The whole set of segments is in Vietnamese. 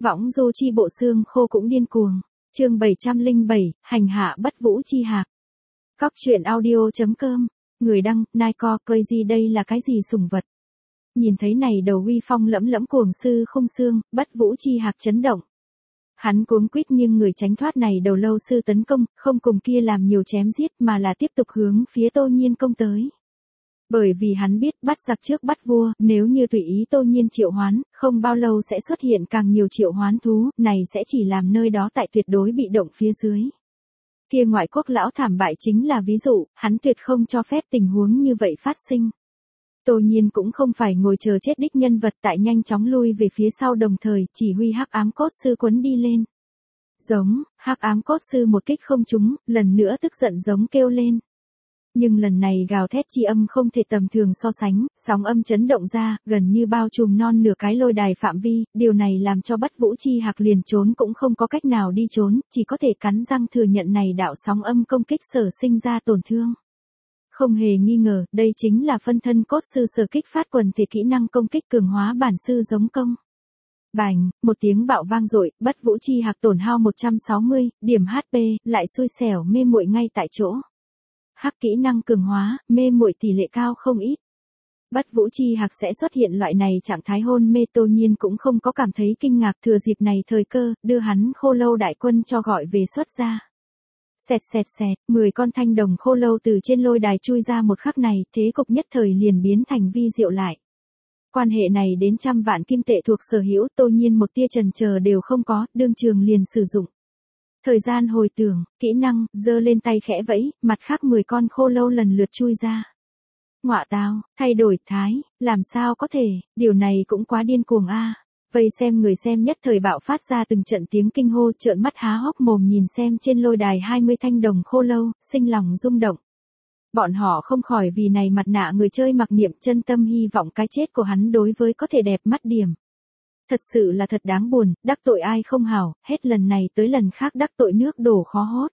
Võng du chi bộ xương khô cũng điên cuồng. Chương 707, hành hạ Bất Vũ Chi Hạc. Cóc truyện audio.com. Người đăng, Nike Crazy, đây là cái gì sủng vật? Nhìn thấy này đầu uy phong lẫm lẫm cuồng sư không xương, Bất Vũ Chi Hạc chấn động. Hắn cuống quýt nhưng người tránh thoát này đầu lâu sư tấn công, không cùng kia làm nhiều chém giết mà là tiếp tục hướng phía Tô Nhiên công tới. Bởi vì hắn biết bắt giặc trước bắt vua, nếu như tùy ý Tô Nhiên triệu hoán, không bao lâu sẽ xuất hiện càng nhiều triệu hoán thú, này sẽ chỉ làm nơi đó tại tuyệt đối bị động phía dưới. Kia ngoại quốc lão thảm bại chính là ví dụ, hắn tuyệt không cho phép tình huống như vậy phát sinh. Tô Nhiên cũng không phải ngồi chờ chết đích nhân vật, tại nhanh chóng lui về phía sau đồng thời chỉ huy hắc ám cốt sư quấn đi lên. Giống, hắc ám cốt sư một kích không trúng, lần nữa tức giận giống kêu lên. Nhưng lần này gào thét chi âm không thể tầm thường so sánh, sóng âm chấn động ra, gần như bao trùm non nửa cái lôi đài phạm vi, điều này làm cho Bất Vũ Chi Hạc liền trốn cũng không có cách nào đi trốn, chỉ có thể cắn răng thừa nhận này đạo sóng âm công kích sở sinh ra tổn thương. Không hề nghi ngờ, đây chính là phân thân cốt sư sở kích phát quần thể kỹ năng công kích cường hóa bản sư giống công. Bành, một tiếng bạo vang dội, Bất Vũ Chi Hạc tổn hao 160 điểm HP, lại xui xẻo mê muội ngay tại chỗ. Hắc kỹ năng cường hóa, mê muội tỷ lệ cao không ít. Bất Vũ Chi Hạc sẽ xuất hiện loại này trạng thái hôn mê, Tô Nhiên cũng không có cảm thấy kinh ngạc, thừa dịp này thời cơ, đưa hắn khô lâu đại quân cho gọi về xuất ra. Xẹt xẹt xẹt, 10 con thanh đồng khô lâu từ trên lôi đài chui ra một khắc này, thế cục nhất thời liền biến thành vi diệu lại. Quan hệ này đến trăm vạn kim tệ thuộc sở hữu, Tô Nhiên một tia chần chờ đều không có, đương trường liền sử dụng. Thời gian hồi tưởng, kỹ năng, giơ lên tay khẽ vẫy, mặt khác 10 con khô lâu lần lượt chui ra. Ngọa tào, thay đổi thái, làm sao có thể, điều này cũng quá điên cuồng a. Vây xem người xem nhất thời bạo phát ra từng trận tiếng kinh hô, trợn mắt há hốc mồm nhìn xem trên lôi đài 20 thanh đồng khô lâu, sinh lòng rung động. Bọn họ không khỏi vì này mặt nạ người chơi mặc niệm, chân tâm hy vọng cái chết của hắn đối với có thể đẹp mắt điểm. Thật sự là thật đáng buồn, đắc tội ai không hảo, hết lần này tới lần khác đắc tội nước đổ khó hốt.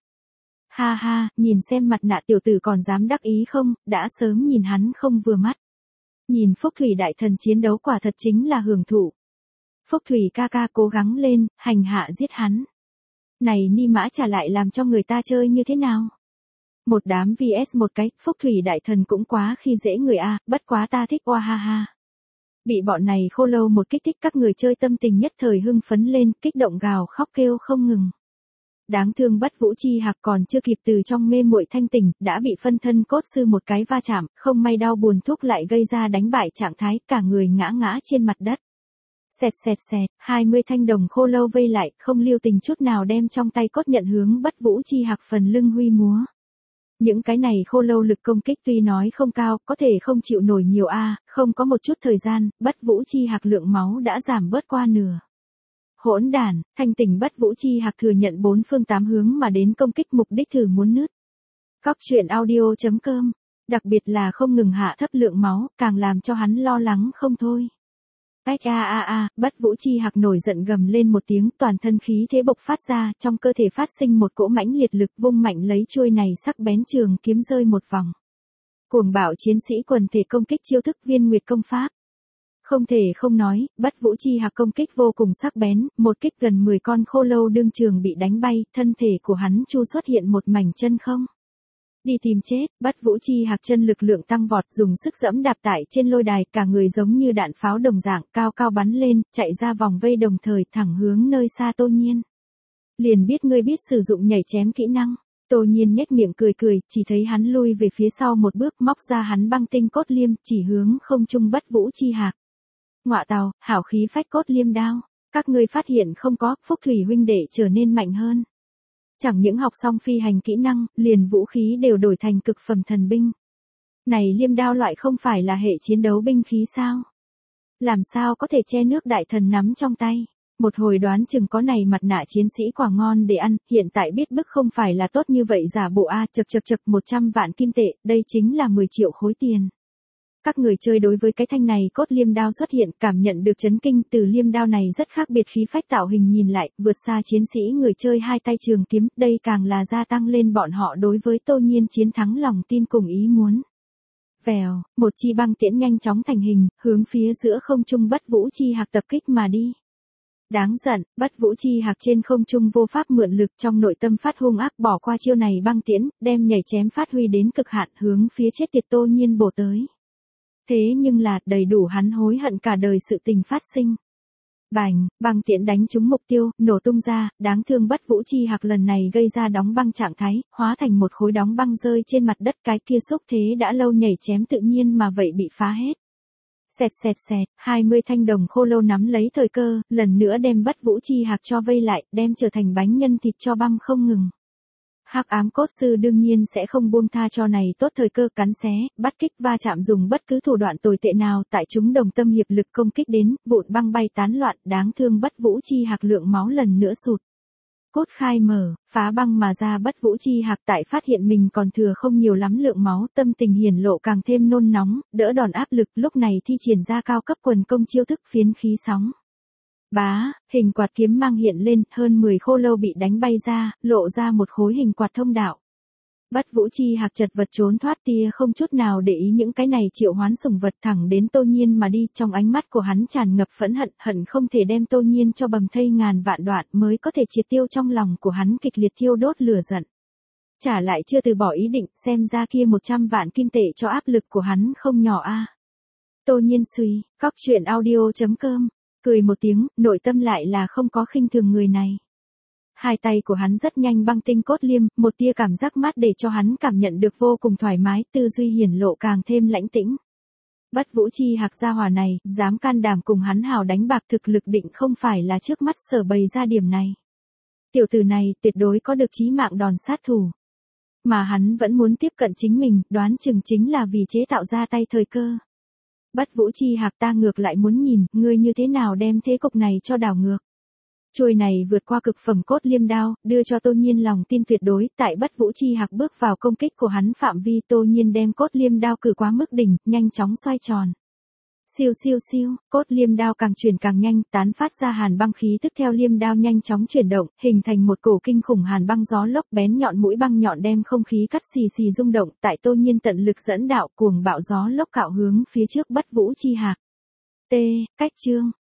Ha ha, nhìn xem mặt nạ tiểu tử còn dám đắc ý không, đã sớm nhìn hắn không vừa mắt. Nhìn Phúc Thủy đại thần chiến đấu quả thật chính là hưởng thụ. Phúc Thủy ca ca cố gắng lên, hành hạ giết hắn. Này ni mã trả lại làm cho người ta chơi như thế nào? Một đám vs một cái, Phúc Thủy đại thần cũng quá khi dễ người a, bất quá ta thích oa ha ha. Bị bọn này khô lâu một kích thích, các người chơi tâm tình nhất thời hưng phấn lên, kích động gào khóc kêu không ngừng. Đáng thương Bất Vũ Chi Hạc còn chưa kịp từ trong mê muội thanh tỉnh, đã bị phân thân cốt sư một cái va chạm, không may đau buồn thúc lại gây ra đánh bại trạng thái, cả người ngã ngã trên mặt đất. Xẹt xẹt xẹt, 20 thanh đồng khô lâu vây lại, không lưu tình chút nào đem trong tay cốt nhận hướng Bất Vũ Chi Hạc phần lưng huy múa. Những cái này khô lâu lực công kích tuy nói không cao, có thể không chịu nổi nhiều a, không có một chút thời gian, Bất Vũ Chi Hạc lượng máu đã giảm bớt qua nửa. Hỗn đản, thanh tỉnh Bất Vũ Chi Hạc thừa nhận 4 phương 8 hướng mà đến công kích, mục đích thử muốn nứt. Cóc truyện audio.com, đặc biệt là không ngừng hạ thấp lượng máu, càng làm cho hắn lo lắng không thôi. Bất Vũ Chi Hạc nổi giận gầm lên một tiếng, toàn thân khí thế bộc phát ra, trong cơ thể phát sinh một cỗ mãnh liệt lực, vung mạnh lấy chuôi này sắc bén trường kiếm rơi một vòng. Cuồng bạo chiến sĩ quần thể công kích chiêu thức Viên Nguyệt công pháp. Không thể không nói, Bất Vũ Chi Hạc công kích vô cùng sắc bén, một kích gần 10 con khô lâu đương trường bị đánh bay, thân thể của hắn chu xuất hiện một mảnh chân không. Đi tìm chết, Bất Vũ Chi Hạc chân lực lượng tăng vọt, dùng sức dẫm đạp tại trên lôi đài, cả người giống như đạn pháo đồng dạng, cao cao bắn lên, chạy ra vòng vây đồng thời thẳng hướng nơi xa Tô Nhiên. Liền biết ngươi biết sử dụng nhảy chém kỹ năng. Tô Nhiên nhếch miệng cười cười, chỉ thấy hắn lui về phía sau một bước, móc ra hắn băng tinh cốt liêm, chỉ hướng không trung Bất Vũ Chi Hạc. Ngọa tào, hảo khí phách cốt liêm đao. Các ngươi phát hiện không có, Phúc Thủy huynh đệ trở nên mạnh hơn. Chẳng những học xong phi hành kỹ năng, liền vũ khí đều đổi thành cực phẩm thần binh. Này liêm đao loại không phải là hệ chiến đấu binh khí sao? Làm sao có thể che nước đại thần nắm trong tay? Một hồi đoán chừng có này mặt nạ chiến sĩ quả ngon để ăn, hiện tại biết bức không phải là tốt như vậy giả bộ a, chật 100 vạn kim tệ, đây chính là 10 triệu khối tiền. Các người chơi đối với cái thanh này cốt liêm đao xuất hiện, cảm nhận được chấn kinh, từ liêm đao này rất khác biệt, khí phách tạo hình nhìn lại, vượt xa chiến sĩ người chơi hai tay trường kiếm, đây càng là gia tăng lên bọn họ đối với Tô Nhiên chiến thắng lòng tin cùng ý muốn. Vèo, một chi băng tiễn nhanh chóng thành hình, hướng phía giữa không trung Bất Vũ Chi Hạc tập kích mà đi. Đáng giận, Bất Vũ Chi Hạc trên không trung vô pháp mượn lực, trong nội tâm phát hung ác, bỏ qua chiêu này băng tiễn, đem nhảy chém phát huy đến cực hạn, hướng phía chết tiệt Tô Nhiên bổ tới. Thế nhưng là, đầy đủ hắn hối hận cả đời sự tình phát sinh. Bành, băng tiễn đánh trúng mục tiêu, nổ tung ra, đáng thương Bất Vũ Chi Hạc lần này gây ra đóng băng trạng thái, hóa thành một khối đóng băng rơi trên mặt đất, cái kia xúc thế đã lâu nhảy chém tự nhiên mà vậy bị phá hết. Xẹt xẹt xẹt, 20 thanh đồng khô lâu nắm lấy thời cơ, lần nữa đem Bất Vũ Chi Hạc cho vây lại, đem trở thành bánh nhân thịt cho băm không ngừng. Hắc ám cốt sư đương nhiên sẽ không buông tha cho này tốt thời cơ, cắn xé, bắt kích va chạm, dùng bất cứ thủ đoạn tồi tệ nào, tại chúng đồng tâm hiệp lực công kích đến, vụn băng bay tán loạn, đáng thương Bất Vũ Chi Hạc lượng máu lần nữa sụt. Cốt khai mở, phá băng mà ra. Bất Vũ Chi Hạc tại phát hiện mình còn thừa không nhiều lắm lượng máu, tâm tình hiển lộ càng thêm nôn nóng, đỡ đòn áp lực, lúc này thi triển ra cao cấp quần công chiêu thức phiến khí sóng. Bá, hình quạt kiếm mang hiện lên, hơn 10 khô lâu bị đánh bay ra, lộ ra một khối hình quạt thông đạo. Bất Vũ Chi Hạc chật vật trốn thoát, tia không chút nào để ý những cái này triệu hoán sủng vật, thẳng đến Tô Nhiên mà đi, trong ánh mắt của hắn tràn ngập phẫn hận, hận không thể đem Tô Nhiên cho bầm thây ngàn vạn đoạn mới có thể triệt tiêu trong lòng của hắn kịch liệt thiêu đốt lửa giận. Trả lại chưa từ bỏ ý định, xem ra kia 100 vạn kim tệ cho áp lực của hắn không nhỏ a. Tô Nhiên suy, coctruyện.audio.com, cười một tiếng, nội tâm lại là không có khinh thường người này. Hai tay của hắn rất nhanh băng tinh cốt liêm, một tia cảm giác mát để cho hắn cảm nhận được vô cùng thoải mái, tư duy hiển lộ càng thêm lãnh tĩnh. Bất Vũ Chi Hạc gia hỏa này, dám can đảm cùng hắn hào đánh bạc, thực lực định không phải là trước mắt sở bày ra điểm này. Tiểu tử này tuyệt đối có được chí mạng đòn sát thủ. Mà hắn vẫn muốn tiếp cận chính mình, đoán chừng chính là vì chế tạo ra tay thời cơ. Bất Vũ Chi Hạc, ta ngược lại muốn nhìn, ngươi như thế nào đem thế cục này cho đảo ngược. Chuôi này vượt qua cực phẩm cốt liêm đao, đưa cho Tô Nhiên lòng tin tuyệt đối, tại Bất Vũ Chi Hạc bước vào công kích của hắn phạm vi, Tô Nhiên đem cốt liêm đao cử quá mức đỉnh, nhanh chóng xoay tròn. Siêu siêu siêu, cốt liêm đao càng chuyển càng nhanh, tán phát ra hàn băng khí tức theo liêm đao nhanh chóng chuyển động, hình thành một cổ kinh khủng hàn băng gió lốc, bén nhọn mũi băng nhọn đem không khí cắt xì xì rung động, tại Tô Nhiên tận lực dẫn đạo, cuồng bạo gió lốc cạo hướng phía trước Bất Vũ Chi Hạc. Cách chương